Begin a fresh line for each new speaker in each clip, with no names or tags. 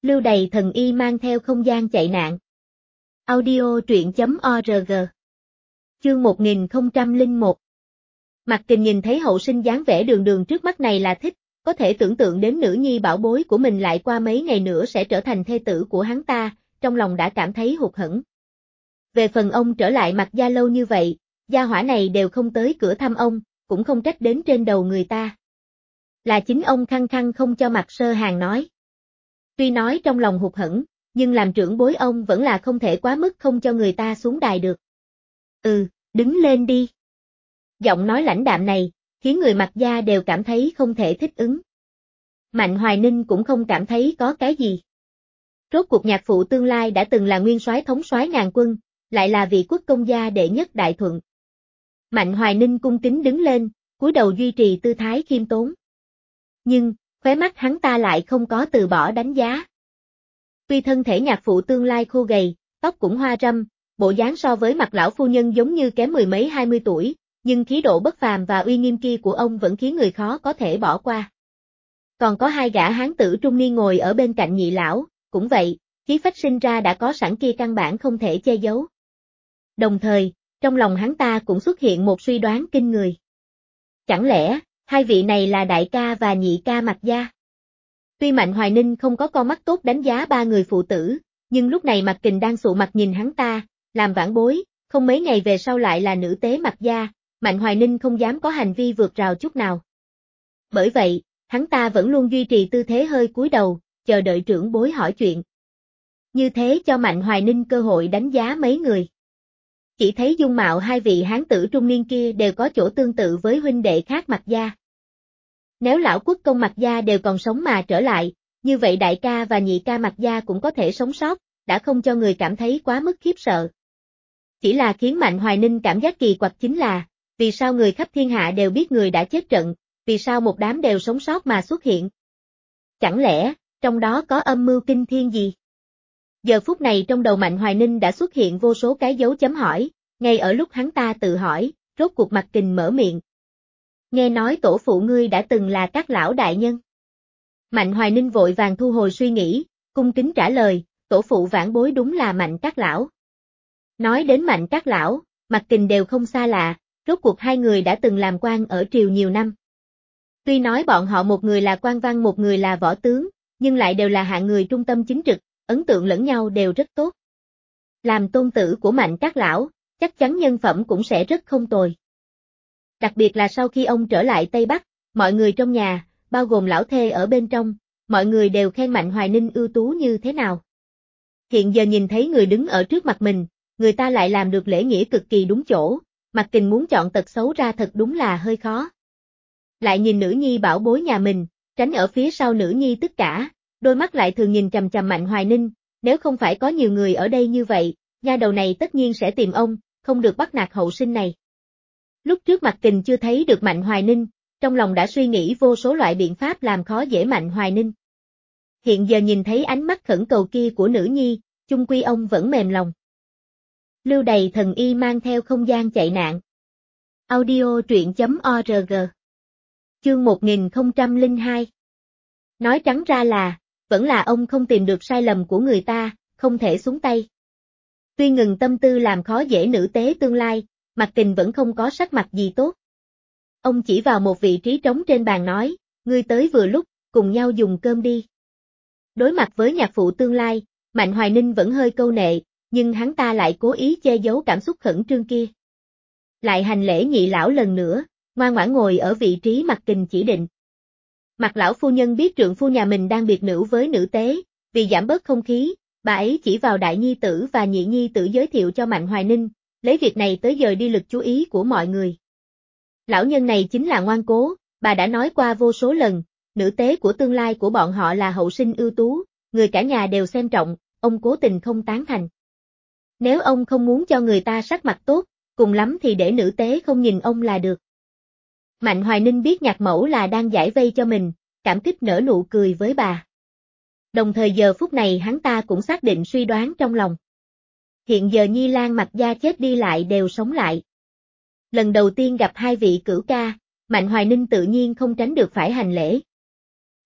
Lưu Đày thần y mang theo không gian chạy nạn. Audio truyện.org. Chương 1001. Mạc Kình nhìn thấy hậu sinh dáng vẻ đường đường trước mắt này là thích, có thể tưởng tượng đến nữ nhi bảo bối của mình lại qua mấy ngày nữa sẽ trở thành thê tử của hắn ta, trong lòng đã cảm thấy hụt hẫng. Về phần ông trở lại Mạc gia lâu như vậy, gia hỏa này đều không tới cửa thăm ông, cũng không trách đến trên đầu người ta. Là chính ông khăng khăng không cho Mạc Sơ Hàng nói. Tuy nói trong lòng hụt hẫng, nhưng làm trưởng bối ông vẫn là không thể quá mức không cho người ta xuống đài được. Đứng lên đi. Giọng nói lãnh đạm này, khiến người Mạc gia đều cảm thấy không thể thích ứng. Mạnh Hoài Ninh cũng không cảm thấy có cái gì. Rốt cuộc nhạc phụ tương lai đã từng là nguyên soái thống soái ngàn quân, lại là vị quốc công gia đệ nhất Đại Thuận. Mạnh Hoài Ninh cung kính đứng lên, cúi đầu duy trì tư thái khiêm tốn. Nhưng, khóe mắt hắn ta lại không có từ bỏ đánh giá. Tuy thân thể nhạc phụ tương lai khô gầy, tóc cũng hoa râm, bộ dáng so với mặt lão phu nhân giống như kém mười mấy 20 tuổi, nhưng khí độ bất phàm và uy nghiêm kia của ông vẫn khiến người khó có thể bỏ qua. Còn có hai gã hán tử trung niên ngồi ở bên cạnh nhị lão, cũng vậy, khí phách sinh ra đã có sẵn kia căn bản không thể che giấu. Đồng thời, trong lòng hắn ta cũng xuất hiện một suy đoán kinh người. Chẳng lẽ, hai vị này là đại ca và nhị ca Mạc gia? Tuy Mạnh Hoài Ninh không có con mắt tốt đánh giá ba người phụ tử, nhưng lúc này Mạc Kình đang sụ mặt nhìn hắn ta, làm vãn bối, không mấy ngày về sau lại là nữ tế Mạc gia, Mạnh Hoài Ninh không dám có hành vi vượt rào chút nào. Bởi vậy, hắn ta vẫn luôn duy trì tư thế hơi cúi đầu, chờ đợi trưởng bối hỏi chuyện. Như thế cho Mạnh Hoài Ninh cơ hội đánh giá mấy người. Chỉ thấy dung mạo hai vị hán tử trung niên kia đều có chỗ tương tự với huynh đệ khác Mạc gia. Nếu lão quốc công Mạc gia đều còn sống mà trở lại, như vậy đại ca và nhị ca Mạc gia cũng có thể sống sót, đã không cho người cảm thấy quá mức khiếp sợ. Chỉ là khiến Mạnh Hoài Ninh cảm giác kỳ quặc chính là, vì sao người khắp thiên hạ đều biết người đã chết trận, vì sao một đám đều sống sót mà xuất hiện? Chẳng lẽ, trong đó có âm mưu kinh thiên gì? Giờ phút này trong đầu Mạnh Hoài Ninh đã xuất hiện vô số cái dấu chấm hỏi, ngay ở lúc hắn ta tự hỏi, rốt cuộc Mạc Kình mở miệng. Nghe nói tổ phụ ngươi đã từng là các lão đại nhân. Mạnh Hoài Ninh vội vàng thu hồi suy nghĩ, cung kính trả lời, tổ phụ vãn bối đúng là Mạnh các lão. Nói đến Mạnh các lão, Mạc Kình đều không xa lạ, rốt cuộc hai người đã từng làm quan ở triều nhiều năm. Tuy nói bọn họ một người là quan văn một người là võ tướng, nhưng lại đều là hạng người trung tâm chính trực, ấn tượng lẫn nhau đều rất tốt. Làm tôn tử của Mạnh các lão, chắc chắn nhân phẩm cũng sẽ rất không tồi. Đặc biệt là sau khi ông trở lại Tây Bắc, mọi người trong nhà, bao gồm lão thê ở bên trong, mọi người đều khen Mạnh Hoài Ninh ưu tú như thế nào. Hiện giờ nhìn thấy người đứng ở trước mặt mình, người ta lại làm được lễ nghĩa cực kỳ đúng chỗ, Mạc Kình muốn chọn tật xấu ra thật đúng là hơi khó. Lại nhìn nữ nhi bảo bối nhà mình, tránh ở phía sau nữ nhi tất cả, đôi mắt lại thường nhìn chằm chằm Mạnh Hoài Ninh, nếu không phải có nhiều người ở đây như vậy, nha đầu này tất nhiên sẽ tìm ông, không được bắt nạt hậu sinh này. Lúc trước Mạc Kình chưa thấy được Mạnh Hoài Ninh, trong lòng đã suy nghĩ vô số loại biện pháp làm khó dễ Mạnh Hoài Ninh. Hiện giờ nhìn thấy ánh mắt khẩn cầu kia của nữ nhi, chung quy ông vẫn mềm lòng. Lưu Đày thần y mang theo không gian chạy nạn. Audio truyện.org. Chương 1002. Nói trắng ra là, vẫn là ông không tìm được sai lầm của người ta, không thể xuống tay. Tuy ngừng tâm tư làm khó dễ nữ tế tương lai, Mạc Kình vẫn không có sắc mặt gì tốt. Ông chỉ vào một vị trí trống trên bàn nói, ngươi tới vừa lúc, cùng nhau dùng cơm đi. Đối mặt với nhạc phụ tương lai, Mạnh Hoài Ninh vẫn hơi câu nệ, nhưng hắn ta lại cố ý che giấu cảm xúc khẩn trương kia. Lại hành lễ nhị lão lần nữa, ngoan ngoãn ngồi ở vị trí Mạc Kình chỉ định. Mạc lão phu nhân biết trượng phu nhà mình đang biệt nữ với nữ tế, vì giảm bớt không khí, bà ấy chỉ vào đại nhi tử và nhị nhi tử giới thiệu cho Mạnh Hoài Ninh, lấy việc này tới dời đi lực chú ý của mọi người. Lão nhân này chính là ngoan cố, bà đã nói qua vô số lần, nữ tế của tương lai của bọn họ là hậu sinh ưu tú, người cả nhà đều xem trọng, ông cố tình không tán thành. Nếu ông không muốn cho người ta sắc mặt tốt, cùng lắm thì để nữ tế không nhìn ông là được. Mạnh Hoài Ninh biết nhạc mẫu là đang giải vây cho mình, cảm kích nở nụ cười với bà. Đồng thời giờ phút này hắn ta cũng xác định suy đoán trong lòng. Hiện giờ Nhi Lan Mạc gia chết đi lại đều sống lại. Lần đầu tiên gặp hai vị cửu ca, Mạnh Hoài Ninh tự nhiên không tránh được phải hành lễ.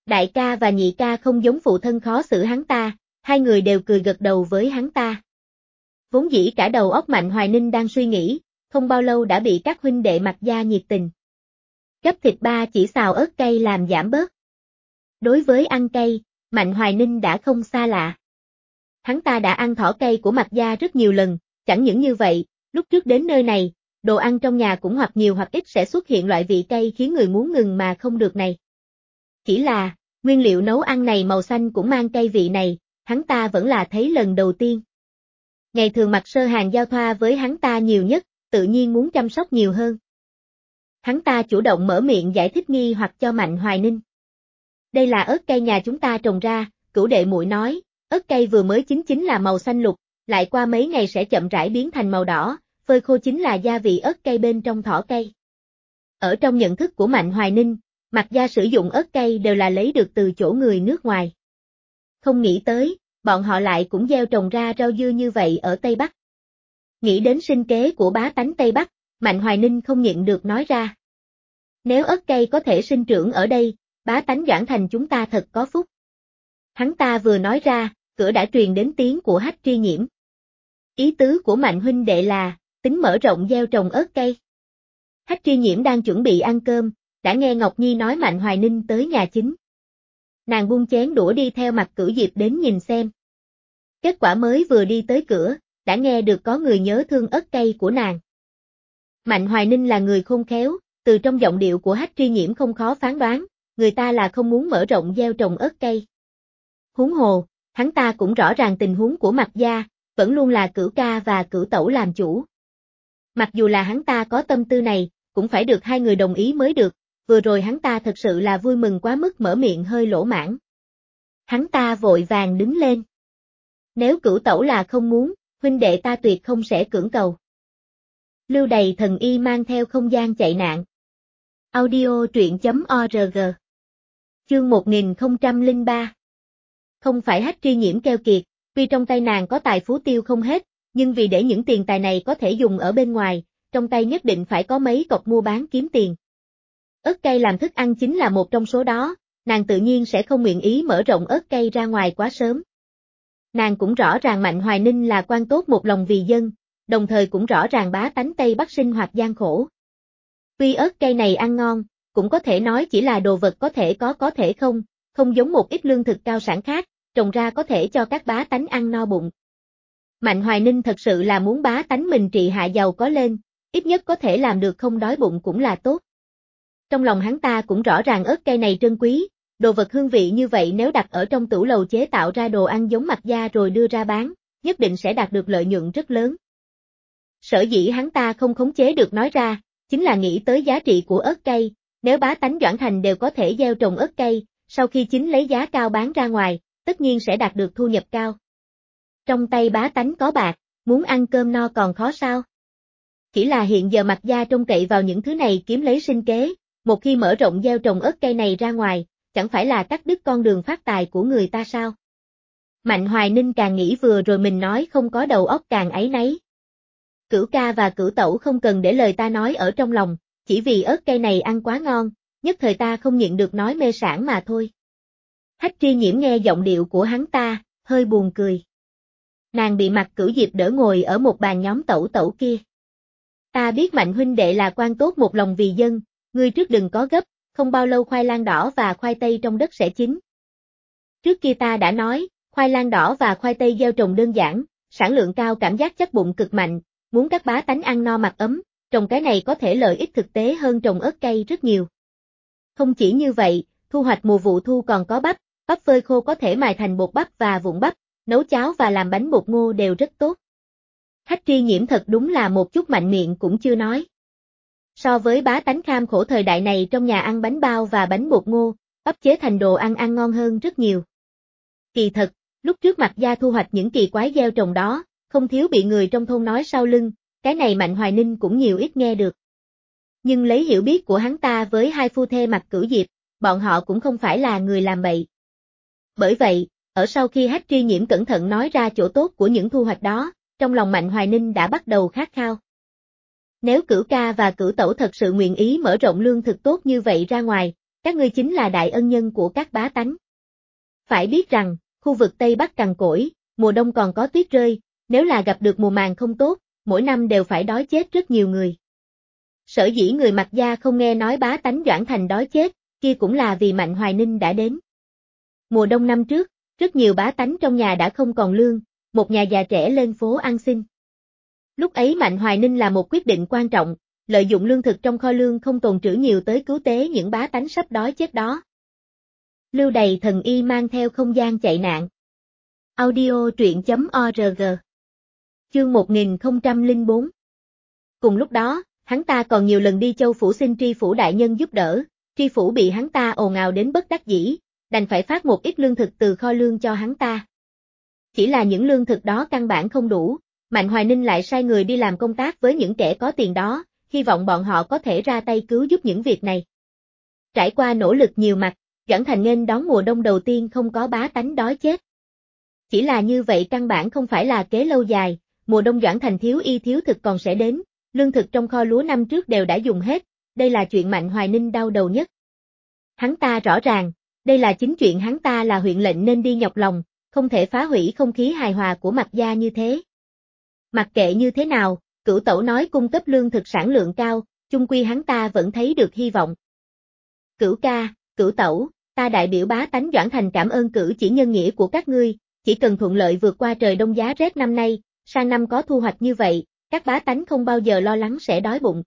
Đại ca và nhị ca không giống phụ thân khó xử hắn ta, hai người đều cười gật đầu với hắn ta. Vốn dĩ cả đầu óc Mạnh Hoài Ninh đang suy nghĩ, không bao lâu đã bị các huynh đệ Mạc gia nhiệt tình gấp thịt ba chỉ xào ớt cay làm giảm bớt. Đối với ăn cay, Mạnh Hoài Ninh đã không xa lạ. Hắn ta đã ăn thỏ cay của Mạc gia rất nhiều lần, chẳng những như vậy, lúc trước đến nơi này, đồ ăn trong nhà cũng hoặc nhiều hoặc ít sẽ xuất hiện loại vị cay khiến người muốn ngừng mà không được này. Chỉ là, nguyên liệu nấu ăn này màu xanh cũng mang cay vị này, hắn ta vẫn là thấy lần đầu tiên. Ngày thường Mạc Sơ Hàng giao thoa với hắn ta nhiều nhất, tự nhiên muốn chăm sóc nhiều hơn. Hắn ta chủ động mở miệng giải thích nghi hoặc cho Mạnh Hoài Ninh. Đây là ớt cay nhà chúng ta trồng ra, Cửu đệ muội nói, ớt cay vừa mới chín chính là màu xanh lục, lại qua mấy ngày sẽ chậm rãi biến thành màu đỏ, phơi khô chính là gia vị ớt cay bên trong thỏ cay. Ở trong nhận thức của Mạnh Hoài Ninh, Mạc gia sử dụng ớt cay đều là lấy được từ chỗ người nước ngoài. Không nghĩ tới, bọn họ lại cũng gieo trồng ra rau dưa như vậy ở Tây Bắc. Nghĩ đến sinh kế của bá tánh Tây Bắc, Mạnh Hoài Ninh không nhịn được nói ra. Nếu ớt cay có thể sinh trưởng ở đây, bá tánh Doãn Thành chúng ta thật có phúc. Hắn ta vừa nói ra, cửa đã truyền đến tiếng của Hách Tri Nhiễm. Ý tứ của Mạnh huynh đệ là, tính mở rộng gieo trồng ớt cay. Hách Tri Nhiễm đang chuẩn bị ăn cơm, đã nghe Ngọc Nhi nói Mạnh Hoài Ninh tới nhà chính. Nàng buông chén đũa đi theo Mặt Cửu Diệp đến nhìn xem. Kết quả mới vừa đi tới cửa, đã nghe được có người nhớ thương ớt cay của nàng. Mạnh Hoài Ninh là người khôn khéo, từ trong giọng điệu của Hách Tri Nhiễm không khó phán đoán, người ta là không muốn mở rộng gieo trồng ớt cay. Huống hồ, hắn ta cũng rõ ràng tình huống của Mạc gia, vẫn luôn là Cửu ca và Cửu tẩu làm chủ. Mặc dù là hắn ta có tâm tư này, cũng phải được hai người đồng ý mới được, vừa rồi hắn ta thật sự là vui mừng quá mức mở miệng hơi lỗ mãn. Hắn ta vội vàng đứng lên. Nếu Cửu tẩu là không muốn, huynh đệ ta tuyệt không sẽ cưỡng cầu. Lưu Đầy Thần Y mang theo không gian chạy nạn. Audio truyện.org. Chương 1003. Không phải Hách Tri Nhiễm keo kiệt, tuy trong tay nàng có tài phú tiêu không hết, nhưng vì để những tiền tài này có thể dùng ở bên ngoài, trong tay nhất định phải có mấy cọc mua bán kiếm tiền. Ớt cay làm thức ăn chính là một trong số đó, nàng tự nhiên sẽ không nguyện ý mở rộng ớt cay ra ngoài quá sớm. Nàng cũng rõ ràng Mạnh Hoài Ninh là quan tốt một lòng vì dân, đồng thời cũng rõ ràng bá tánh Tây Bắc sinh hoạt gian khổ. Tuy ớt cay này ăn ngon, cũng có thể nói chỉ là đồ vật có thể không, không giống một ít lương thực cao sản khác, trồng ra có thể cho các bá tánh ăn no bụng. Mạnh Hoài Ninh thật sự là muốn bá tánh mình trị hạ giàu có lên, ít nhất có thể làm được không đói bụng cũng là tốt. Trong lòng hắn ta cũng rõ ràng ớt cay này trân quý, đồ vật hương vị như vậy nếu đặt ở trong tủ lầu chế tạo ra đồ ăn giống Mạc gia rồi đưa ra bán, nhất định sẽ đạt được lợi nhuận rất lớn. Sở dĩ hắn ta không khống chế được nói ra, chính là nghĩ tới giá trị của ớt cay, nếu bá tánh Doãn Thành đều có thể gieo trồng ớt cay, sau khi chính lấy giá cao bán ra ngoài, tất nhiên sẽ đạt được thu nhập cao. Trong tay bá tánh có bạc, muốn ăn cơm no còn khó sao? Chỉ là hiện giờ Mạc gia trông cậy vào những thứ này kiếm lấy sinh kế, một khi mở rộng gieo trồng ớt cay này ra ngoài, chẳng phải là cắt đứt con đường phát tài của người ta sao? Mạnh Hoài Ninh càng nghĩ vừa rồi mình nói không có đầu óc càng áy náy. Cửu ca và Cửu tẩu không cần để lời ta nói ở trong lòng, chỉ vì ớt cay này ăn quá ngon, nhất thời ta không nhịn được nói mê sảng mà thôi. Hách Tri Nhiễm nghe giọng điệu của hắn ta, hơi buồn cười. Nàng bị Mặt Cửu Diệp đỡ ngồi ở một bàn nhóm tẩu tẩu kia. Ta biết Mạnh huynh đệ là quan tốt một lòng vì dân, ngươi trước đừng có gấp, không bao lâu khoai lang đỏ và khoai tây trong đất sẽ chín. Trước kia ta đã nói, khoai lang đỏ và khoai tây gieo trồng đơn giản, sản lượng cao cảm giác chất bụng cực mạnh, muốn các bá tánh ăn no mặc ấm, trồng cái này có thể lợi ích thực tế hơn trồng ớt cay rất nhiều. Không chỉ như vậy, thu hoạch mùa vụ thu còn có bắp, bắp phơi khô có thể mài thành bột bắp và vụn bắp, nấu cháo và làm bánh bột ngô đều rất tốt. Hách Tri Nhiễm thật đúng là một chút mạnh miệng cũng chưa nói. So với bá tánh kham khổ thời đại này trong nhà ăn bánh bao và bánh bột ngô, bắp chế thành đồ ăn ngon hơn rất nhiều. Kỳ thật, lúc trước Mạc gia thu hoạch những kỳ quái gieo trồng đó, không thiếu bị người trong thôn nói sau lưng, cái này Mạnh Hoài Ninh cũng nhiều ít nghe được. Nhưng lấy hiểu biết của hắn ta với hai phu thê Mặt Cửu Diệp, bọn họ cũng không phải là người làm bậy. Bởi vậy, ở sau khi Hách Tri Nhiễm cẩn thận nói ra chỗ tốt của những thu hoạch đó, trong lòng Mạnh Hoài Ninh đã bắt đầu khát khao. Nếu Cửu ca và Cửu tẩu thật sự nguyện ý mở rộng lương thực tốt như vậy ra ngoài, Các ngươi chính là đại ân nhân của các bá tánh. Phải biết rằng, khu vực Tây Bắc cằn cỗi, mùa đông còn có tuyết rơi, nếu là gặp được mùa màng không tốt, mỗi năm đều phải đói chết rất nhiều người. Sở dĩ người Mạc gia không nghe nói bá tánh Doãn Thành đói chết, kia cũng là vì Mạnh Hoài Ninh đã đến. Mùa đông năm trước, rất nhiều bá tánh trong nhà đã không còn lương, một nhà già trẻ lên phố ăn xin. Lúc ấy Mạnh Hoài Ninh là một quyết định quan trọng, lợi dụng lương thực trong kho lương không tồn trữ nhiều tới cứu tế những bá tánh sắp đói chết đó. Lưu Đày thần y mang theo không gian chạy nạn. Audio truyện.org. Chương 1004. Cùng lúc đó, hắn ta còn nhiều lần đi Châu Phủ xin Tri Phủ đại nhân giúp đỡ, Tri Phủ bị hắn ta ồn ào đến bất đắc dĩ, đành phải phát một ít lương thực từ kho lương cho hắn ta. Chỉ là những lương thực đó căn bản không đủ, Mạnh Hoài Ninh lại sai người đi làm công tác với những kẻ có tiền đó, hy vọng bọn họ có thể ra tay cứu giúp những việc này. Trải qua nỗ lực nhiều mặt, Doãn Thành nghênh đón mùa đông đầu tiên không có bá tánh đói chết. Chỉ là như vậy căn bản không phải là kế lâu dài, mùa đông Doãn Thành thiếu y thiếu thực còn sẽ đến, lương thực trong kho lúa năm trước đều đã dùng hết, đây là chuyện Mạnh Hoài Ninh đau đầu nhất. Hắn ta rõ ràng, đây là chính chuyện hắn ta là huyện lệnh nên đi nhọc lòng, không thể phá hủy không khí hài hòa của Mạc gia như thế. Mặc kệ như thế nào, Cửu Tẩu nói cung cấp lương thực sản lượng cao, chung quy hắn ta vẫn thấy được hy vọng. Cửu ca, Cửu Tẩu, ta đại biểu bá tánh Doãn Thành cảm ơn cử chỉ nhân nghĩa của các ngươi, chỉ cần thuận lợi vượt qua trời đông giá rét năm nay, sang năm có thu hoạch như vậy, các bá tánh không bao giờ lo lắng sẽ đói bụng.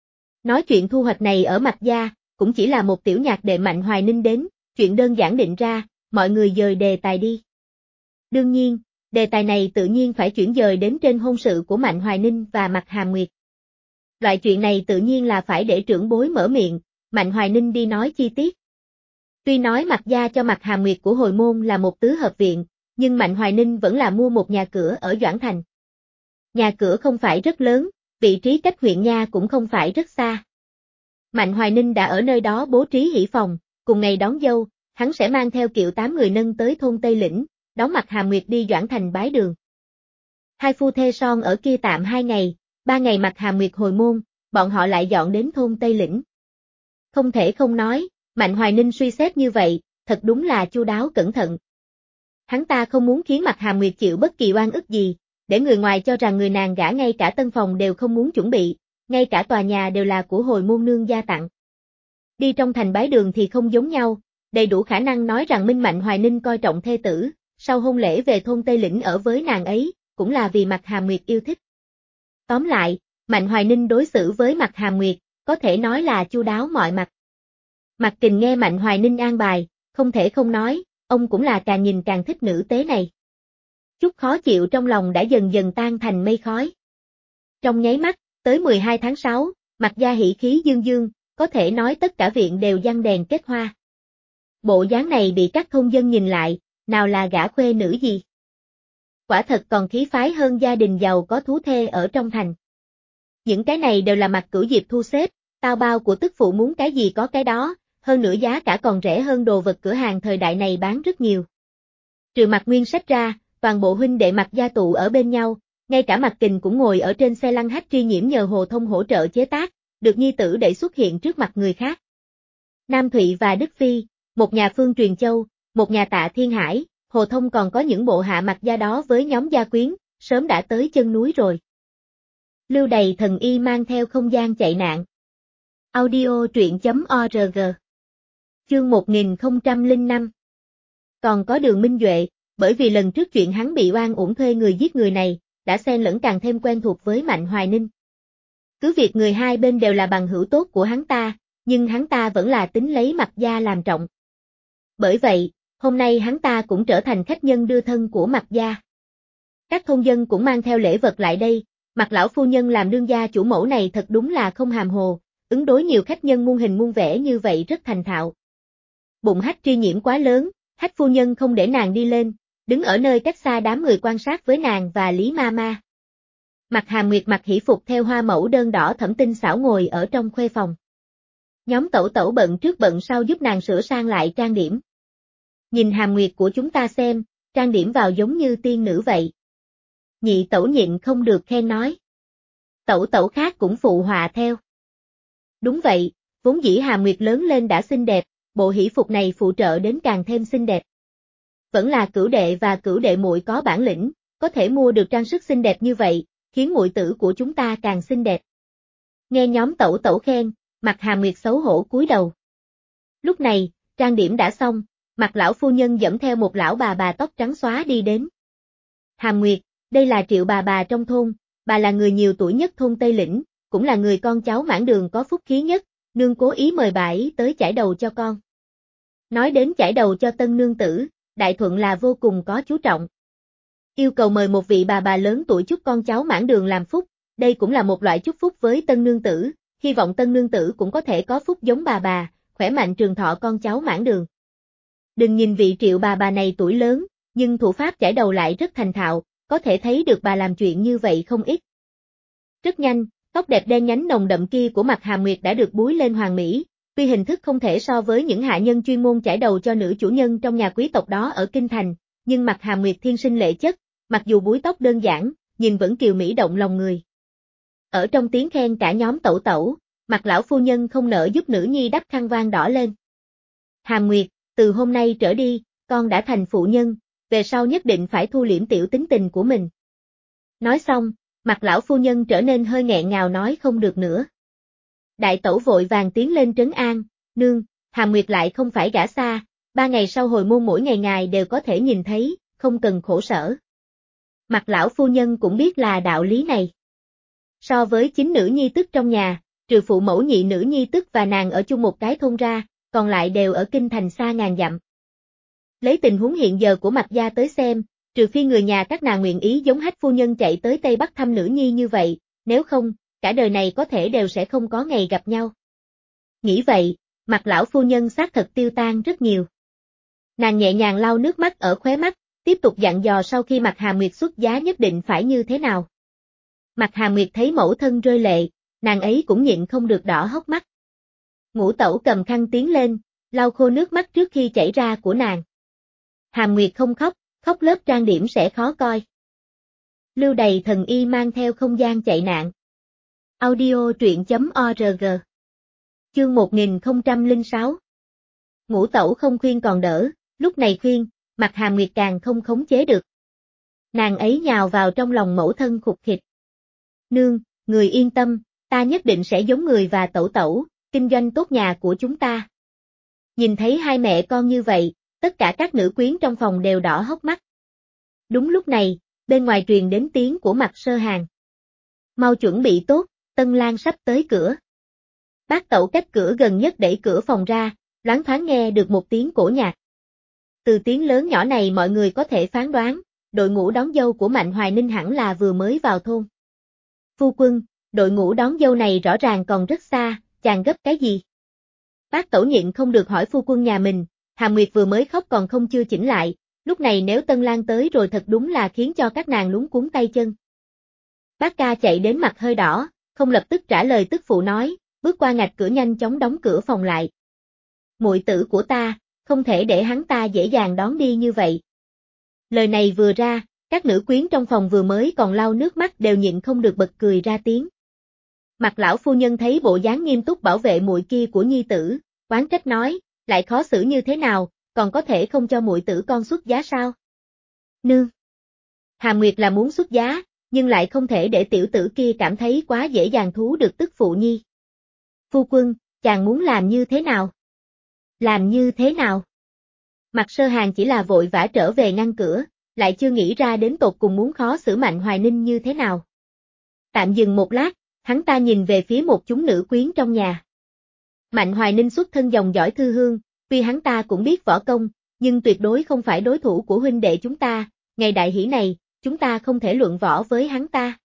Nói chuyện thu hoạch này ở Mạc gia, cũng chỉ là một tiểu nhạc đệ Mạnh Hoài Ninh đến, chuyện đơn giản định ra, mọi người dời đề tài đi. Đương nhiên, đề tài này tự nhiên phải chuyển dời đến trên hôn sự của Mạnh Hoài Ninh và Mạc Hàm Nguyệt. Loại chuyện này tự nhiên là phải để trưởng bối mở miệng, Mạnh Hoài Ninh đi nói chi tiết. Tuy nói Mạc gia cho Mạc Hàm Nguyệt của Hồi Môn là một tứ hợp viện, nhưng Mạnh Hoài Ninh vẫn là mua một nhà cửa ở Doãn Thành. Nhà cửa không phải rất lớn, vị trí cách huyện nha cũng không phải rất xa. Mạnh Hoài Ninh đã ở nơi đó bố trí hỷ phòng, cùng ngày đón dâu, hắn sẽ mang theo kiệu 8 người nâng tới thôn Tây Lĩnh, đón Mạc Hàm Nguyệt đi Doãn Thành bái đường. Hai phu thê son ở kia tạm 2 ngày, 3 ngày Mạc Hàm Nguyệt hồi môn, bọn họ lại dọn đến thôn Tây Lĩnh. Không thể không nói, Mạnh Hoài Ninh suy xét như vậy, thật đúng là chu đáo cẩn thận. Hắn ta không muốn khiến Mạc Hàm Nguyệt chịu bất kỳ oan ức gì, để người ngoài cho rằng người nàng gả ngay cả tân phòng đều không muốn chuẩn bị, ngay cả tòa nhà đều là của Hồi Môn nương gia tặng. Đi trong thành bái đường thì không giống nhau, đầy đủ khả năng nói rằng Minh Mạnh Hoài Ninh coi trọng thê tử, sau hôn lễ về thôn Tây Lĩnh ở với nàng ấy, cũng là vì Mạc Hàm Nguyệt yêu thích. Tóm lại, Mạnh Hoài Ninh đối xử với Mạc Hàm Nguyệt, có thể nói là chu đáo mọi mặt. Mạc Kình nghe Mạnh Hoài Ninh an bài, không thể không nói, ông cũng là càng nhìn càng thích nữ tế này. Chút khó chịu trong lòng đã dần dần tan thành mây khói. Trong nháy mắt, tới 12 tháng 6, Mạc gia hỷ khí dương dương, có thể nói tất cả viện đều giăng đèn kết hoa. Bộ dáng này bị các thôn dân nhìn lại, nào là gả khuê nữ gì. Quả thật còn khí phái hơn gia đình giàu có thú thê ở trong thành. Những cái này đều là Mạc Cửu Diệp thu xếp, tao bao của tức phụ muốn cái gì có cái đó, hơn nữa giá cả còn rẻ hơn đồ vật cửa hàng thời đại này bán rất nhiều. Trừ Mạc Nguyên Sách ra, toàn bộ huynh đệ Mạc gia tụ ở bên nhau, ngay cả Mạc Kình cũng ngồi ở trên xe lăn hách Tri Nhiễm nhờ Hồ Thông hỗ trợ chế tác, được nhi tử đẩy xuất hiện trước mặt người khác. Nam Thụy và Đức Phi, một nhà Phương Truyền Châu, một nhà Tạ Thiên Hải, Hồ Thông còn có những bộ hạ Mạc gia đó với nhóm gia quyến, sớm đã tới chân núi rồi. Lưu Đày thần y mang theo không gian chạy nạn. Audio truyện.org. Chương 1005. Còn có Đường Minh Duệ, bởi vì lần trước chuyện hắn bị oan uổng thuê người giết người này, đã xen lẫn càng thêm quen thuộc với Mạnh Hoài Ninh. Cứ việc người hai bên đều là bằng hữu tốt của hắn ta, nhưng hắn ta vẫn là tính lấy Mạc gia làm trọng. Bởi vậy, hôm nay hắn ta cũng trở thành khách nhân đưa thân của Mạc gia. Các thôn dân cũng mang theo lễ vật lại đây, Mạc lão phu nhân làm đương gia chủ mẫu này thật đúng là không hàm hồ, ứng đối nhiều khách nhân muôn hình muôn vẻ như vậy rất thành thạo. Bụng hách Tri Nhiễm quá lớn, hách phu nhân không để nàng đi lên, đứng ở nơi cách xa đám người quan sát với nàng và Lý Ma Ma. Mạc Hàm Nguyệt mặc hỷ phục theo hoa mẫu đơn đỏ thẫm tinh xảo ngồi ở trong khuê phòng. Nhóm tẩu tẩu bận trước bận sau giúp nàng sửa sang lại trang điểm. Nhìn Hàm Nguyệt của chúng ta xem, trang điểm vào giống như tiên nữ vậy. Nhị tẩu nhịn không được khen nói. Tẩu tẩu khác cũng phụ họa theo. Đúng vậy, vốn dĩ Hàm Nguyệt lớn lên đã xinh đẹp, bộ hỷ phục này phụ trợ đến càng thêm xinh đẹp. Vẫn là Cửu đệ và Cửu đệ muội có bản lĩnh, có thể mua được trang sức xinh đẹp như vậy, khiến muội tử của chúng ta càng xinh đẹp. Nghe nhóm tẩu tẩu khen, Mạc Hàm Nguyệt xấu hổ cúi đầu. Lúc này, trang điểm đã xong, Mạc lão phu nhân dẫn theo một lão bà tóc trắng xóa đi đến. Hàm Nguyệt, đây là Triệu bà trong thôn, bà là người nhiều tuổi nhất thôn Tây Lĩnh, cũng là người con cháu Mãn Đường có phúc khí nhất, nương cố ý mời bà ấy tới chải đầu cho con. Nói đến chải đầu cho tân nương tử, Đại Thuận là vô cùng có chú trọng. Yêu cầu mời một vị bà lớn tuổi chúc con cháu Mãn Đường làm phúc, đây cũng là một loại chúc phúc với tân nương tử, hy vọng tân nương tử cũng có thể có phúc giống bà, khỏe mạnh trường thọ con cháu Mãn Đường. Đừng nhìn vị Triệu bà này tuổi lớn, nhưng thủ pháp chải đầu lại rất thành thạo, có thể thấy được bà làm chuyện như vậy không ít. Rất nhanh, tóc đẹp đen nhánh nồng đậm kia của Mạc Hàm Nguyệt đã được búi lên hoàn mỹ, tuy hình thức không thể so với những hạ nhân chuyên môn chải đầu cho nữ chủ nhân trong nhà quý tộc đó ở Kinh Thành, nhưng Mạc Hàm Nguyệt thiên sinh lệ chất, mặc dù búi tóc đơn giản, nhìn vẫn kiều mỹ động lòng người. Ở trong tiếng khen cả nhóm tẩu tẩu, Mạc lão phu nhân không nỡ giúp nữ nhi đắp khăn voan đỏ lên. Hàm Nguyệt, từ hôm nay trở đi, con đã thành phụ nhân, về sau nhất định phải thu liễm tiểu tính tình của mình. Nói xong, Mạc lão phu nhân trở nên hơi nghẹn ngào nói không được nữa. Đại tẩu vội vàng tiến lên trấn an, nương, Hàm Nguyệt lại không phải gả xa, 3 ngày sau hồi môn mỗi ngày ngài đều có thể nhìn thấy, không cần khổ sở. Mạc lão phu nhân cũng biết là đạo lý này. So với chính nữ nhi tức trong nhà, trừ phụ mẫu nhị nữ nhi tức và nàng ở chung một cái thôn ra, còn lại đều ở Kinh Thành xa ngàn dặm. Lấy tình huống hiện giờ của Mạc gia tới xem, trừ phi người nhà các nàng nguyện ý giống Hách phu nhân chạy tới Tây Bắc thăm nữ nhi như vậy, nếu không, cả đời này có thể đều sẽ không có ngày gặp nhau. Nghĩ vậy, Mạc lão phu nhân xác thật tiêu tan rất nhiều. Nàng nhẹ nhàng lau nước mắt ở khóe mắt, tiếp tục dặn dò sau khi Mạc Hàm Nguyệt xuất giá nhất định phải như thế nào. Mạc Hàm Nguyệt thấy mẫu thân rơi lệ, nàng ấy cũng nhịn không được đỏ hốc mắt. Ngũ tẩu cầm khăn tiến lên, lau khô nước mắt trước khi chảy ra của nàng. Hàm Nguyệt không khóc, khóc lớp trang điểm sẽ khó coi. Lưu Đầy Thần Y mang theo không gian chạy nạn. Audio truyện.org. Chương 1006. Ngũ tẩu không khuyên còn đỡ, lúc này khuyên, Mạc Hàm Nguyệt càng không khống chế được. Nàng ấy nhào vào trong lòng mẫu thân khục khịch. Nương, người yên tâm, ta nhất định sẽ giống người và tẩu tẩu, kinh doanh tốt nhà của chúng ta. Nhìn thấy hai mẹ con như vậy, tất cả các nữ quyến trong phòng đều đỏ hốc mắt. Đúng lúc này, bên ngoài truyền đến tiếng của Mạc Sơ Hàn. Mau chuẩn bị tốt, Tân Lang sắp tới cửa. Bác tẩu cách cửa gần nhất đẩy cửa phòng ra, loáng thoáng nghe được một tiếng cổ nhạc. Từ tiếng lớn nhỏ này mọi người có thể phán đoán, đội ngũ đón dâu của Mạnh Hoài Ninh hẳn là vừa mới vào thôn. Phu quân, đội ngũ đón dâu này rõ ràng còn rất xa, chàng gấp cái gì? Bác tẩu nhịn không được hỏi phu quân nhà mình, Hàm Nguyệt vừa mới khóc còn không chưa chỉnh lại, lúc này nếu Tân Lang tới rồi thật đúng là khiến cho các nàng luống cuống tay chân. Bác ca chạy đến mặt hơi đỏ, không lập tức trả lời tức phụ nói, bước qua ngạch cửa nhanh chóng đóng cửa phòng lại. Muội tử của ta, không thể để hắn ta dễ dàng đón đi như vậy. Lời này vừa ra, các nữ quyến trong phòng vừa mới còn lau nước mắt đều nhịn không được bật cười ra tiếng. Mạc lão phu nhân thấy bộ dáng nghiêm túc bảo vệ muội kia của nhi tử, oán trách nói, lại khó xử như thế nào, còn có thể không cho muội tử con xuất giá sao? Nương. Hàm Nguyệt là muốn xuất giá, nhưng lại không thể để tiểu tử kia cảm thấy quá dễ dàng thú được tức phụ nhi. Phu quân, chàng muốn làm như thế nào? Làm như thế nào? Mạc Sơ Hàn chỉ là vội vã trở về ngăn cửa, lại chưa nghĩ ra đến tột cùng muốn khó xử Mạnh Hoài Ninh như thế nào. Tạm dừng một lát, hắn ta nhìn về phía một chúng nữ quyến trong nhà. Mạnh Hoài Ninh xuất thân dòng dõi thư hương, tuy hắn ta cũng biết võ công, nhưng tuyệt đối không phải đối thủ của huynh đệ chúng ta, ngày đại hỷ này, chúng ta không thể luận võ với hắn ta.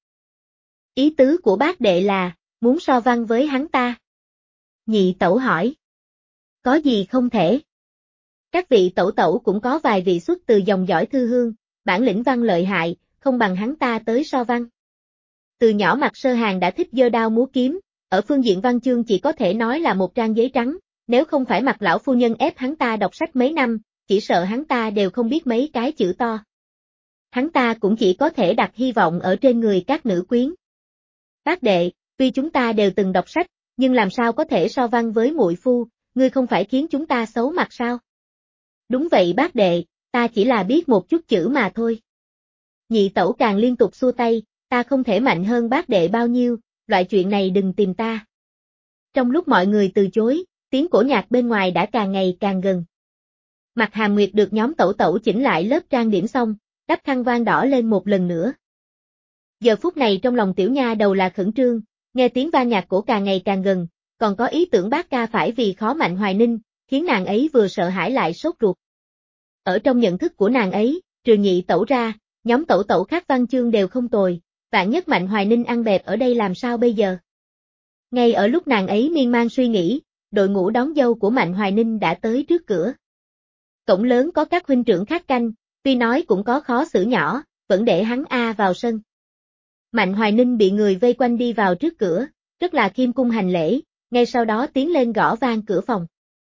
Ý tứ của bác đệ là, muốn so văn với hắn ta. Nhị tẩu hỏi. Có gì không thể? Các vị tẩu tẩu cũng có vài vị xuất từ dòng dõi thư hương, bản lĩnh văn lợi hại, không bằng hắn ta tới so văn. Từ nhỏ Mạc Sơ Hàn đã thích giơ đao múa kiếm, ở phương diện văn chương chỉ có thể nói là một trang giấy trắng, nếu không phải Mạc lão phu nhân ép hắn ta đọc sách mấy năm, chỉ sợ hắn ta đều không biết mấy cái chữ to. Hắn ta cũng chỉ có thể đặt hy vọng ở trên người các nữ quyến. Bác đệ, tuy chúng ta đều từng đọc sách, nhưng làm sao có thể so văn với muội phu, ngươi không phải khiến chúng ta xấu mặt sao? Đúng vậy bác đệ, ta chỉ là biết một chút chữ mà thôi. Nhị tẩu càng liên tục xua tay, ta không thể mạnh hơn bác đệ bao nhiêu, loại chuyện này đừng tìm ta. Trong lúc mọi người từ chối, tiếng cổ nhạc bên ngoài đã càng ngày càng gần. Mặt Hàm Nguyệt được nhóm tẩu tẩu chỉnh lại lớp trang điểm xong, đắp khăn voan đỏ lên một lần nữa. Giờ phút này trong lòng tiểu nha đầu là khẩn trương, nghe tiếng vang nhạc cổ càng ngày càng gần, còn có ý tưởng bác ca phải vì khó Mạnh Hoài Ninh, khiến nàng ấy vừa sợ hãi lại sốt ruột. Ở trong nhận thức của nàng ấy, trừ nhị tẩu ra, nhóm tẩu tẩu khác văn chương đều không tồi, vạn nhất Mạnh Hoài Ninh ăn bẹp ở đây làm sao bây giờ? Ngay ở lúc nàng ấy miên man suy nghĩ, đội ngũ đón dâu của Mạnh Hoài Ninh đã tới trước cửa. Cổng lớn có các huynh trưởng khác canh, tuy nói cũng có khó xử nhỏ, vẫn để hắn vào sân. Mạnh Hoài Ninh bị người vây quanh đi vào trước cửa, rất là khiêm cung hành lễ, ngay sau đó tiến lên gõ vang cửa phòng.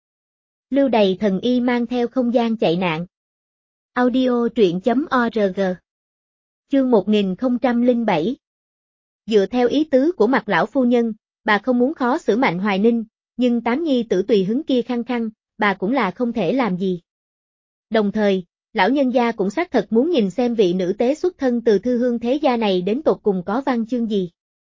Lưu Đầy Thần Y mang theo không gian chạy nạn. Audio truyện.org. Chương 1007. Dựa theo ý tứ của Mặt lão phu nhân, bà không muốn khó xử Mạnh Hoài Ninh, nhưng tám nhi tử tùy hứng kia khăng khăng, bà cũng là không thể làm gì. Đồng thời, lão nhân gia cũng xác thật muốn nhìn xem vị nữ tế xuất thân từ thư hương thế gia này đến tột cùng có văn chương gì.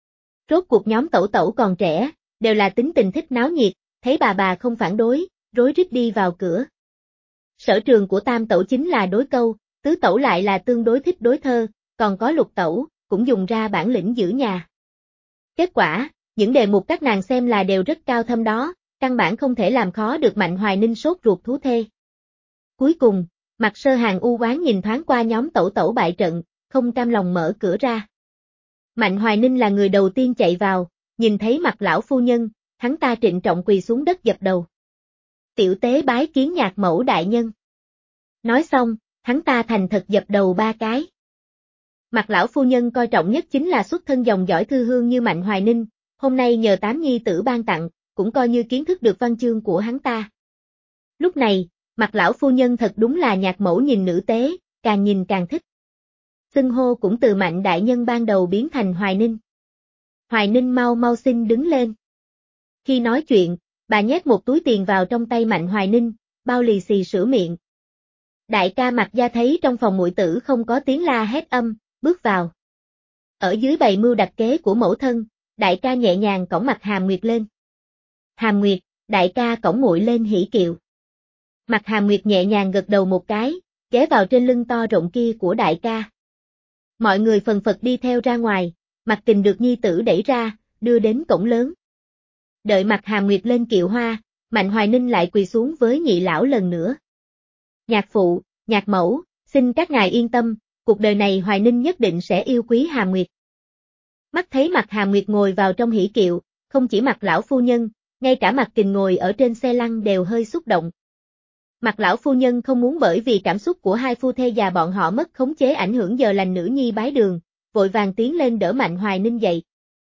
Rốt cuộc nhóm tẩu tẩu còn trẻ, đều là tính tình thích náo nhiệt, thấy bà không phản đối, rối rít đi vào cửa. Sở trường của tam tẩu chính là đối câu, tứ tẩu lại là tương đối thích đối thơ, còn có lục tẩu, cũng dùng ra bản lĩnh giữ nhà. Kết quả, những đề mục các nàng xem là đều rất cao thâm đó, căn bản không thể làm khó được Mạnh Hoài Ninh sốt ruột thú thê. Cuối cùng, Mặt Sơ Hàng u oán nhìn thoáng qua nhóm tẩu tẩu bại trận, không cam lòng mở cửa ra. Mạnh Hoài Ninh là người đầu tiên chạy vào, nhìn thấy Mặt lão phu nhân, hắn ta trịnh trọng quỳ xuống đất dập đầu. Tiểu tế bái kiến nhạc mẫu đại nhân. Nói xong, hắn ta thành thật dập đầu 3 cái. Mặt lão phu nhân coi trọng nhất chính là xuất thân dòng dõi thư hương như Mạnh Hoài Ninh, hôm nay nhờ tám nhi tử ban tặng, cũng coi như kiến thức được văn chương của hắn ta. Lúc này, Mặt lão phu nhân thật đúng là nhạc mẫu nhìn nữ tế, càng nhìn càng thích. Xưng hô cũng từ Mạnh đại nhân ban đầu biến thành Hoài Ninh. Hoài Ninh mau mau xin đứng lên. Khi nói chuyện, bà nhét một túi tiền vào trong tay Mạnh Hoài Ninh, bao lì xì sữa miệng. Đại ca Mặt gia thấy trong phòng muội tử không có tiếng la hét âm, bước vào. Ở dưới bày mưu đặt kế của mẫu thân, đại ca nhẹ nhàng cõng Mặt Hàm Nguyệt lên. Hàm Nguyệt, đại ca cõng muội lên hỉ kiệu. Mặt Hàm Nguyệt nhẹ nhàng gật đầu một cái, ghé vào trên lưng to rộng kia của đại ca. Mọi người phần phật đi theo ra ngoài, Mặt Kình được nhi tử đẩy ra, đưa đến cổng lớn. Đợi Mặt Hàm Nguyệt lên kiệu hoa, Mạnh Hoài Ninh lại quỳ xuống với nhị lão lần nữa. Nhạc phụ, nhạc mẫu, xin các ngài yên tâm, cuộc đời này Hoài Ninh nhất định sẽ yêu quý Hàm Nguyệt. Mắt thấy Mặt Hàm Nguyệt ngồi vào trong hỉ kiệu, không chỉ Mặt lão phu nhân, ngay cả Mặt Kình ngồi ở trên xe lăn đều hơi xúc động. Mặt lão phu nhân không muốn bởi vì cảm xúc của hai phu thê già bọn họ mất khống chế ảnh hưởng giờ lành nữ nhi bái đường, vội vàng tiến lên đỡ Mạnh Hoài Ninh dậy.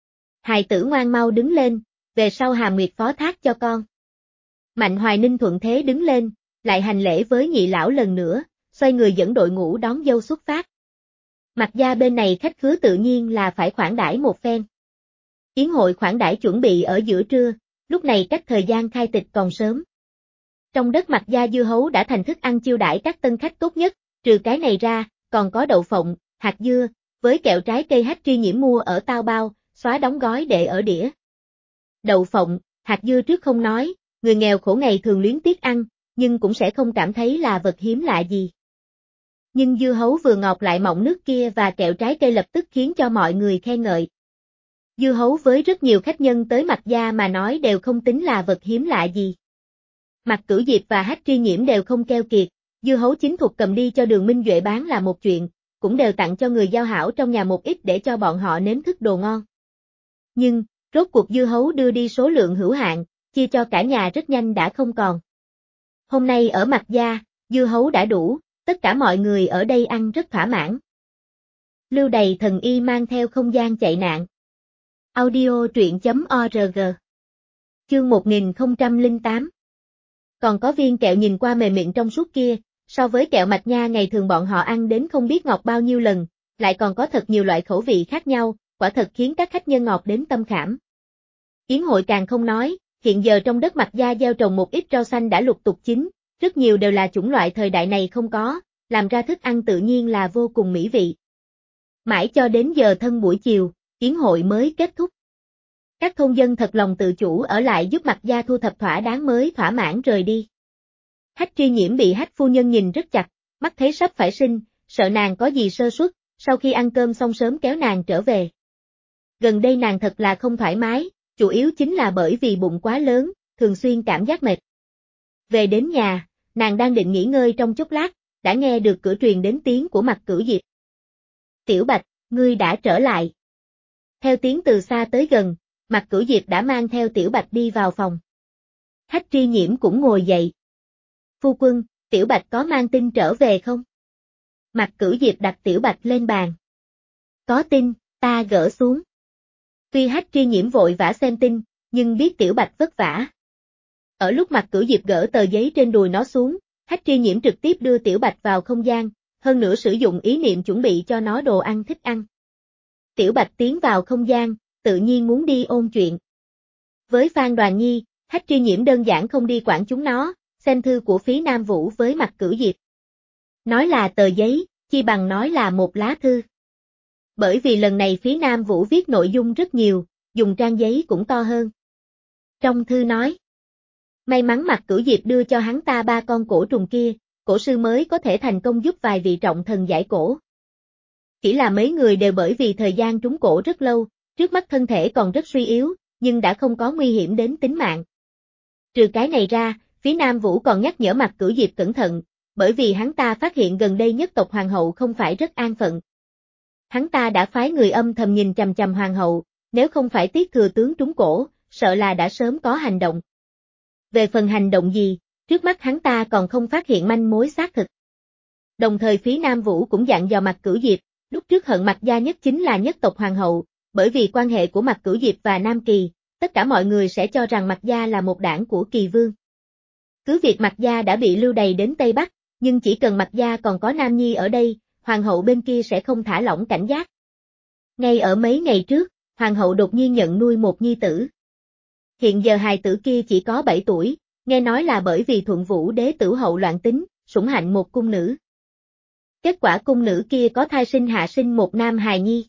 Hài tử ngoan mau đứng lên, về sau Hàm Nguyệt phó thác cho con. Mạnh Hoài Ninh thuận thế đứng lên, lại hành lễ với nhị lão lần nữa, xoay người dẫn đội ngũ đón dâu xuất phát. Mặt gia bên này khách khứa tự nhiên là phải khoản đãi một phen. Yến hội khoản đãi chuẩn bị ở giữa trưa, lúc này cách thời gian khai tịch còn sớm. Trong đất Mặt gia dưa hấu đã thành thức ăn chiêu đãi các tân khách tốt nhất, trừ cái này ra, còn có đậu phộng, hạt dưa, với kẹo trái cây hách tri nhiễm mua ở tao bao, xóa đóng gói để ở đĩa. Đậu phộng, hạt dưa trước không nói, người nghèo khổ ngày thường luyến tiếc ăn, nhưng cũng sẽ không cảm thấy là vật hiếm lạ gì. Nhưng dưa hấu vừa ngọt lại mọng nước kia và kẹo trái cây lập tức khiến cho mọi người khen ngợi. Dưa hấu với rất nhiều khách nhân tới Mặt gia mà nói đều không tính là vật hiếm lạ gì. Mặt Cửu Diệp và Hách Tri Nhiễm đều không keo kiệt, dưa hấu chính thuộc cầm đi cho Đường Minh Duệ bán là một chuyện, cũng đều tặng cho người giao hảo trong nhà một ít để cho bọn họ nếm thức đồ ngon. Nhưng, rốt cuộc dưa hấu đưa đi số lượng hữu hạn, chia cho cả nhà rất nhanh đã không còn. Hôm nay ở Mặt gia, dưa hấu đã đủ, tất cả mọi người ở đây ăn rất thỏa mãn. Lưu Đầy Thần Y mang theo không gian chạy nạn. Audio truyện.org. Chương 1008. Còn có viên kẹo nhìn qua mềm mịn trong suốt kia, so với kẹo mạch nha ngày thường bọn họ ăn đến không biết ngọt bao nhiêu lần, lại còn có thật nhiều loại khẩu vị khác nhau, quả thật khiến các khách nhân ngọt đến tâm khảm. Yến hội càng không nói, hiện giờ trong đất Mạc Gia gieo trồng một ít rau xanh đã lục tục chín, rất nhiều đều là chủng loại thời đại này không có, làm ra thức ăn tự nhiên là vô cùng mỹ vị. Mãi cho đến giờ thân buổi chiều, yến hội mới kết thúc. Các thôn dân thật lòng tự chủ ở lại giúp Mạc Gia thu thập thỏa đáng mới thỏa mãn rời đi. Hách Tri Nhiễm bị Hách phu nhân nhìn rất chặt, mắt thấy sắp phải sinh, sợ nàng có gì sơ suất, sau khi ăn cơm xong sớm kéo nàng trở về. Gần đây nàng thật là không thoải mái, chủ yếu chính là bởi vì bụng quá lớn, thường xuyên cảm giác mệt. Về đến nhà, nàng đang định nghỉ ngơi trong chốc lát, đã nghe được cửa truyền đến tiếng của Mạc Cửu Diệp. Tiểu Bạch, ngươi đã trở lại. Theo tiếng từ xa tới gần, Mạc Cửu Diệp đã mang theo Tiểu Bạch đi vào phòng. Hách Tri Nhiễm cũng ngồi dậy. Phu quân, Tiểu Bạch có mang tin trở về không? Mạc Cửu Diệp đặt Tiểu Bạch lên bàn. Có tin, ta gỡ xuống. Tuy Hách Tri Nhiễm vội vã xem tin, nhưng biết Tiểu Bạch vất vả. Ở lúc Mạc Cửu Diệp gỡ tờ giấy trên đùi nó xuống, Hách Tri Nhiễm trực tiếp đưa Tiểu Bạch vào không gian, hơn nữa sử dụng ý niệm chuẩn bị cho nó đồ ăn thích ăn. Tiểu Bạch tiến vào không gian, tự nhiên muốn đi ôn chuyện. Với Phan Đoàn Nhi, Hách Tri Nhiễm đơn giản không đi quản chúng nó, xem thư của Phí Nam Vũ với Mạc Cửu Diệp. Nói là tờ giấy, chi bằng nói là một lá thư. Bởi vì lần này Phí Nam Vũ viết nội dung rất nhiều, dùng trang giấy cũng to hơn. Trong thư nói, may mắn Mạc Cửu Diệp đưa cho hắn ta 3 con cổ trùng kia, cổ sư mới có thể thành công giúp vài vị trọng thần giải cổ. Chỉ là mấy người đều bởi vì thời gian trúng cổ rất lâu, trước mắt thân thể còn rất suy yếu, nhưng đã không có nguy hiểm đến tính mạng. Trừ cái này ra, Phí Nam Vũ còn nhắc nhở Mạc Cửu Diệp cẩn thận, bởi vì hắn ta phát hiện gần đây nhất tộc hoàng hậu không phải rất an phận. Hắn ta đã phái người âm thầm nhìn chằm chằm hoàng hậu, nếu không phải Tiết thừa tướng trúng cổ, sợ là đã sớm có hành động. Về phần hành động gì, trước mắt hắn ta còn không phát hiện manh mối xác thực. Đồng thời Phí Nam Vũ cũng dặn dò Mạc Cửu Diệp, lúc trước hận Mạc Gia nhất chính là nhất tộc hoàng hậu, bởi vì quan hệ của Mạc Cửu Diệp và Nam Kỳ, tất cả mọi người sẽ cho rằng Mạc Gia là một đảng của Kỳ Vương. Cứ việc Mạc Gia đã bị lưu đày đến Tây Bắc, nhưng chỉ cần Mạc Gia còn có Nam Nhi ở đây, hoàng hậu bên kia sẽ không thả lỏng cảnh giác. Ngay ở mấy ngày trước, hoàng hậu đột nhiên nhận nuôi một nhi tử. Hiện giờ hài tử kia chỉ có 7 tuổi, nghe nói là bởi vì Thuận Vũ đế tử hậu loạn tính, sủng hạnh một cung nữ. Kết quả cung nữ kia có thai sinh hạ sinh một nam hài nhi.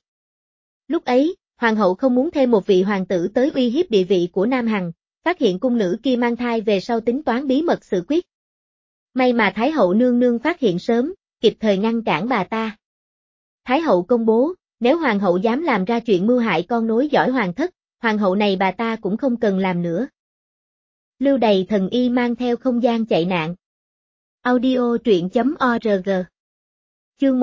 Lúc ấy, hoàng hậu không muốn thêm một vị hoàng tử tới uy hiếp địa vị của Nam Hằng, phát hiện cung nữ kia mang thai về sau tính toán bí mật xử quyết. May mà Thái hậu nương nương phát hiện sớm, kịp thời ngăn cản bà ta. Thái hậu công bố, nếu hoàng hậu dám làm ra chuyện mưu hại con nối dõi hoàng thất, hoàng hậu này bà ta cũng không cần làm nữa. Lưu đày thần y mang theo không gian chạy nạn. Audio truyện.org. Chương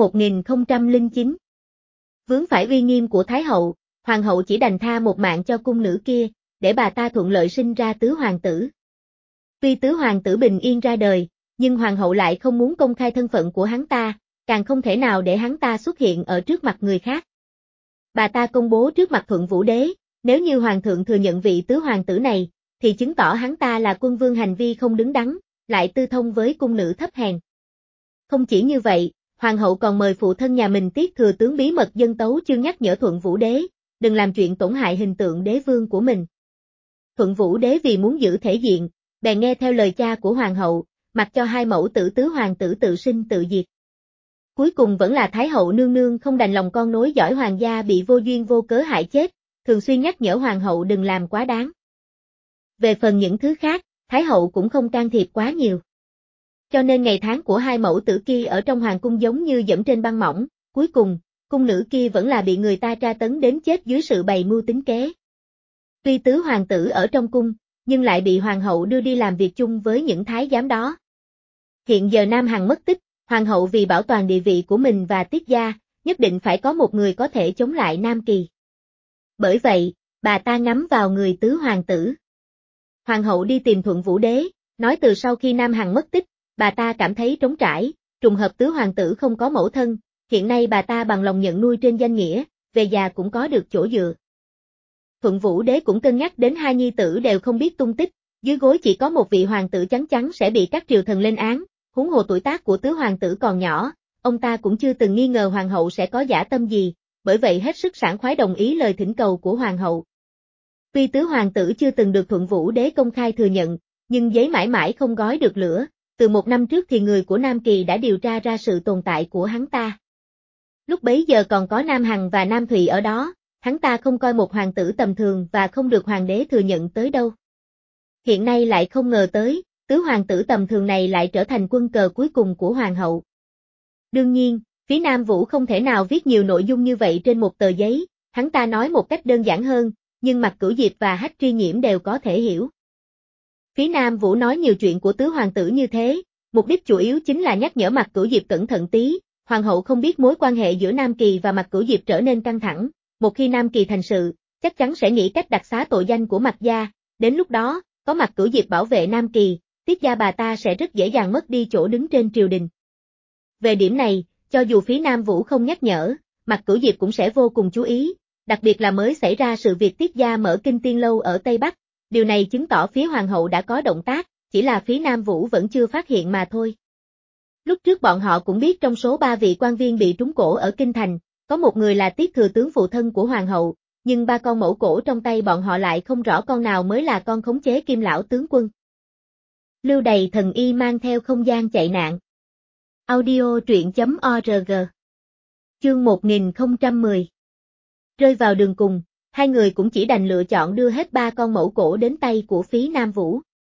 1009. Vướng phải uy nghiêm của Thái hậu, hoàng hậu chỉ đành tha một mạng cho cung nữ kia, để bà ta thuận lợi sinh ra tứ hoàng tử. Tuy tứ hoàng tử bình yên ra đời, nhưng hoàng hậu lại không muốn công khai thân phận của hắn ta, càng không thể nào để hắn ta xuất hiện ở trước mặt người khác. Bà ta công bố trước mặt Thuận Vũ đế, nếu như hoàng thượng thừa nhận vị tứ hoàng tử này, thì chứng tỏ hắn ta là quân vương hành vi không đứng đắn, lại tư thông với cung nữ thấp hèn. Không chỉ như vậy, hoàng hậu còn mời phụ thân nhà mình Tiết thừa tướng bí mật dâng tấu chương nhắc nhở Thuận Vũ đế, đừng làm chuyện tổn hại hình tượng đế vương của mình. Thuận Vũ đế vì muốn giữ thể diện, bèn nghe theo lời cha của hoàng hậu, mặc cho hai mẫu tử tứ hoàng tử tự sinh tự diệt. Cuối cùng vẫn là Thái hậu nương nương không đành lòng con nối dõi hoàng gia bị vô duyên vô cớ hại chết, thường xuyên nhắc nhở hoàng hậu đừng làm quá đáng. Về phần những thứ khác, Thái hậu cũng không can thiệp quá nhiều. Cho nên ngày tháng của hai mẫu tử kia ở trong hoàng cung giống như dẫm trên băng mỏng, cuối cùng, cung nữ kia vẫn là bị người ta tra tấn đến chết dưới sự bày mưu tính kế. Tuy tứ hoàng tử ở trong cung, nhưng lại bị hoàng hậu đưa đi làm việc chung với những thái giám đó. Hiện giờ Nam Hằng mất tích, hoàng hậu vì bảo toàn địa vị của mình và Tiết gia, nhất định phải có một người có thể chống lại Nam Kỳ. Bởi vậy, bà ta ngắm vào người tứ hoàng tử. Hoàng hậu đi tìm Thuận Vũ đế, nói từ sau khi Nam Hằng mất tích, bà ta cảm thấy trống trải, trùng hợp tứ hoàng tử không có mẫu thân, hiện nay bà ta bằng lòng nhận nuôi trên danh nghĩa, về già cũng có được chỗ dựa. Thuận Vũ đế cũng cân nhắc đến hai nhi tử đều không biết tung tích, dưới gối chỉ có một vị hoàng tử chắc chắn sẽ bị các triều thần lên án, huống hồ tuổi tác của tứ hoàng tử còn nhỏ, ông ta cũng chưa từng nghi ngờ hoàng hậu sẽ có dã tâm gì, bởi vậy hết sức sảng khoái đồng ý lời thỉnh cầu của hoàng hậu. Tuy tứ hoàng tử chưa từng được Thuận Vũ Đế công khai thừa nhận, nhưng giấy mãi mãi không gói được lửa, từ 1 năm trước thì người của Nam Kỳ đã điều tra ra sự tồn tại của hắn ta. Lúc bấy giờ còn có Nam Hằng và Nam Thụy ở đó, hắn ta không coi một hoàng tử tầm thường và không được hoàng đế thừa nhận tới đâu. Hiện nay lại không ngờ tới, tứ hoàng tử tầm thường này lại trở thành quân cờ cuối cùng của hoàng hậu. Đương nhiên, phía Nam Vũ không thể nào viết nhiều nội dung như vậy trên một tờ giấy, hắn ta nói một cách đơn giản hơn, nhưng Mạc Cửu Diệp và Hách Tri Nhiễm đều có thể hiểu. Phía Nam Vũ nói nhiều chuyện của tứ hoàng tử như thế, mục đích chủ yếu chính là nhắc nhở Mạc Cửu Diệp cẩn thận tí, hoàng hậu không biết mối quan hệ giữa Nam Kỳ và Mạc Cửu Diệp trở nên căng thẳng, một khi Nam Kỳ thành sự, chắc chắn sẽ nghĩ cách đặc xá tội danh của Mạc gia, đến lúc đó, có Mạc Cửu Diệp bảo vệ Nam Kỳ, Tiết gia bà ta sẽ rất dễ dàng mất đi chỗ đứng trên triều đình. Về điểm này, cho dù phía Nam Vũ không nhắc nhở, Mạc Cửu Diệp cũng sẽ vô cùng chú ý, đặc biệt là mới xảy ra sự việc Tiết gia mở Kinh Tiên Lâu ở Tây Bắc, điều này chứng tỏ phía hoàng hậu đã có động tác, chỉ là phía Nam Vũ vẫn chưa phát hiện mà thôi. Lúc trước bọn họ cũng biết trong số 3 vị quan viên bị trúng cổ ở Kinh Thành, có một người là Tiết thừa tướng phụ thân của hoàng hậu, nhưng 3 con mẫu cổ trong tay bọn họ lại không rõ con nào mới là con khống chế Kim lão tướng quân. Lưu Đầy Thần Y mang theo không gian chạy nạn. Audio truyện.org. Chương 1010. Rơi vào đường cùng, hai người cũng chỉ đành lựa chọn đưa hết 3 con mẫu cổ đến tay của phí Nam Vũ.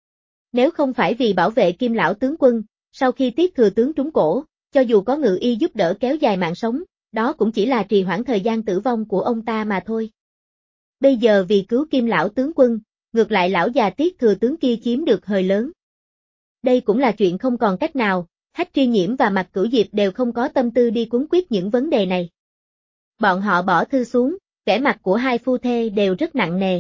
Nếu không phải vì bảo vệ Kim lão tướng quân, sau khi Tiết thừa tướng trúng cổ, cho dù có ngự y giúp đỡ kéo dài mạng sống, đó cũng chỉ là trì hoãn thời gian tử vong của ông ta mà thôi. Bây giờ vì cứu Kim lão tướng quân, ngược lại lão già Tiết thừa tướng kia chiếm được hời lớn. Đây cũng là chuyện không còn cách nào, Hách Tri Nhiễm và Mạc Cửu Diệp đều không có tâm tư đi cuốn quyết những vấn đề này. Bọn họ bỏ thư xuống, vẻ mặt của hai phu thê đều rất nặng nề.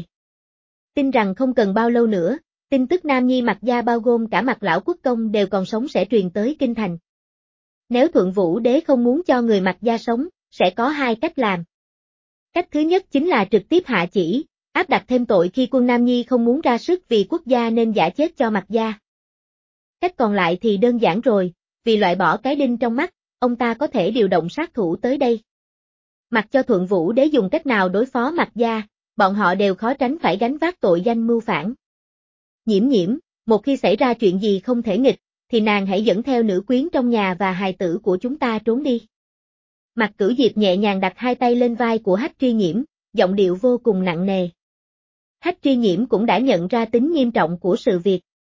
Tin rằng không cần bao lâu nữa, tin tức Nam Nhi Mạc gia bao gồm cả Mạc lão quốc công đều còn sống sẽ truyền tới Kinh Thành. Nếu Thuận Vũ Đế không muốn cho người Mạc gia sống, sẽ có 2 cách làm. Cách thứ nhất chính là trực tiếp hạ chỉ, áp đặt thêm tội khi quân Nam Nhi không muốn ra sức vì quốc gia nên giả chết cho Mạc gia. Cách còn lại thì đơn giản rồi, vì loại bỏ cái đinh trong mắt, ông ta có thể điều động sát thủ tới đây. Mặc cho Thuận Vũ Đế dùng cách nào đối phó Mạc gia, bọn họ đều khó tránh phải gánh vác tội danh mưu phản. Nhiễm Nhiễm, một khi xảy ra chuyện gì không thể nghịch, thì nàng hãy dẫn theo nữ quyến trong nhà và hài tử của chúng ta trốn đi. Mạc Cửu Diệp nhẹ nhàng đặt 2 tay lên vai của Hách Tri Nhiễm, giọng điệu vô cùng nặng nề. Hách Tri Nhiễm cũng đã nhận ra tính nghiêm trọng của sự việc.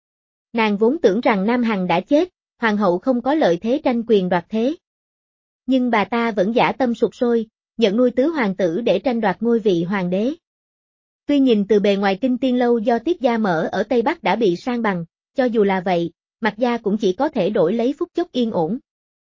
Nàng vốn tưởng rằng Nam Hằng đã chết, hoàng hậu không có lợi thế tranh quyền đoạt thế. Nhưng bà ta vẫn dã tâm sục sôi, nhận nuôi tứ hoàng tử để tranh đoạt ngôi vị hoàng đế. Tuy nhìn từ bề ngoài Kinh Tiên Lâu do Tiết gia mở ở Tây Bắc đã bị san bằng, cho dù là vậy, Mạc gia cũng chỉ có thể đổi lấy phút chốc yên ổn.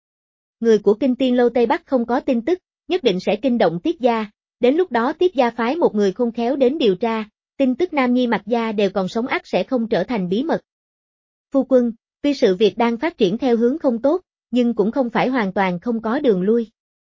Người của Kinh Tiên Lâu Tây Bắc không có tin tức, nhất định sẽ kinh động Tiết gia, đến lúc đó Tiết gia phái một người khôn khéo đến điều tra, tin tức Nam Nhi Mạc gia đều còn sống ắt sẽ không trở thành bí mật. Phu quân, tuy sự việc đang phát triển theo hướng không tốt, nhưng cũng không phải hoàn toàn không có đường lui.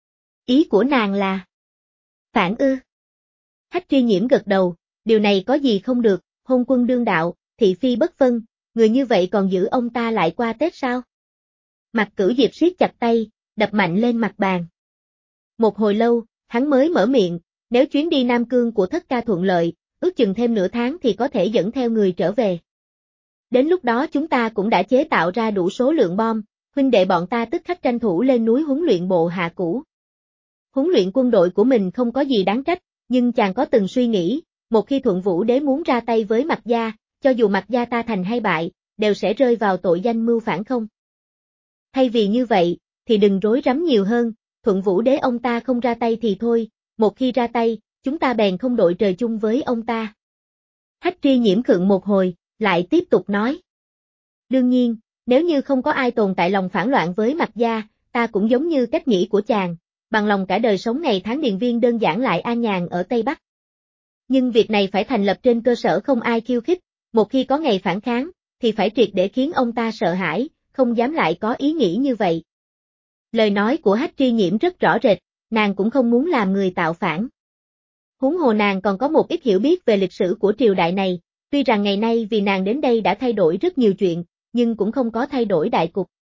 Ý của nàng là phản ư? Hách Tri Nhiễm gật đầu, điều này có gì không được, hôn quân đương đạo, thị phi bất phân, người như vậy còn giữ ông ta lại qua Tết sao? Mạc Cửu Diệp siết chặt tay, đập mạnh lên mặt bàn. Một hồi lâu, hắn mới mở miệng, nếu chuyến đi Nam Cương của Thất ca thuận lợi, ước chừng thêm nửa tháng thì có thể dẫn theo người trở về. Đến lúc đó chúng ta cũng đã chế tạo ra đủ số lượng bom, huynh đệ bọn ta tức khắc tranh thủ lên núi huấn luyện bộ hạ cũ. Huấn luyện quân đội của mình không có gì đáng trách, nhưng chàng có từng suy nghĩ, một khi Thuận Vũ Đế muốn ra tay với Mạc gia, cho dù Mạc gia ta thành hay bại, đều sẽ rơi vào tội danh mưu phản không? Thay vì như vậy, thì đừng rối rắm nhiều hơn, Thuận Vũ Đế ông ta không ra tay thì thôi, một khi ra tay, chúng ta bèn không đội trời chung với ông ta. Hách Tri Nhiễm khựng một hồi, lại tiếp tục nói. Đương nhiên, nếu như không có ai tồn tại lòng phản loạn với Mạc gia, ta cũng giống như cách nghĩ của chàng, bằng lòng cả đời sống ngày tháng điền viên đơn giản lại an nhàn ở Tây Bắc. Nhưng việc này phải thành lập trên cơ sở không ai khiêu khích, một khi có ngày phản kháng, thì phải triệt để khiến ông ta sợ hãi, không dám lại có ý nghĩ như vậy. Lời nói của Hách Tri Nhiễm rất rõ rệt, nàng cũng không muốn làm người tạo phản. Huống hồ nàng còn có một ít hiểu biết về lịch sử của triều đại này, tuy rằng ngày nay vì nàng đến đây đã thay đổi rất nhiều chuyện, nhưng cũng không có thay đổi đại cục.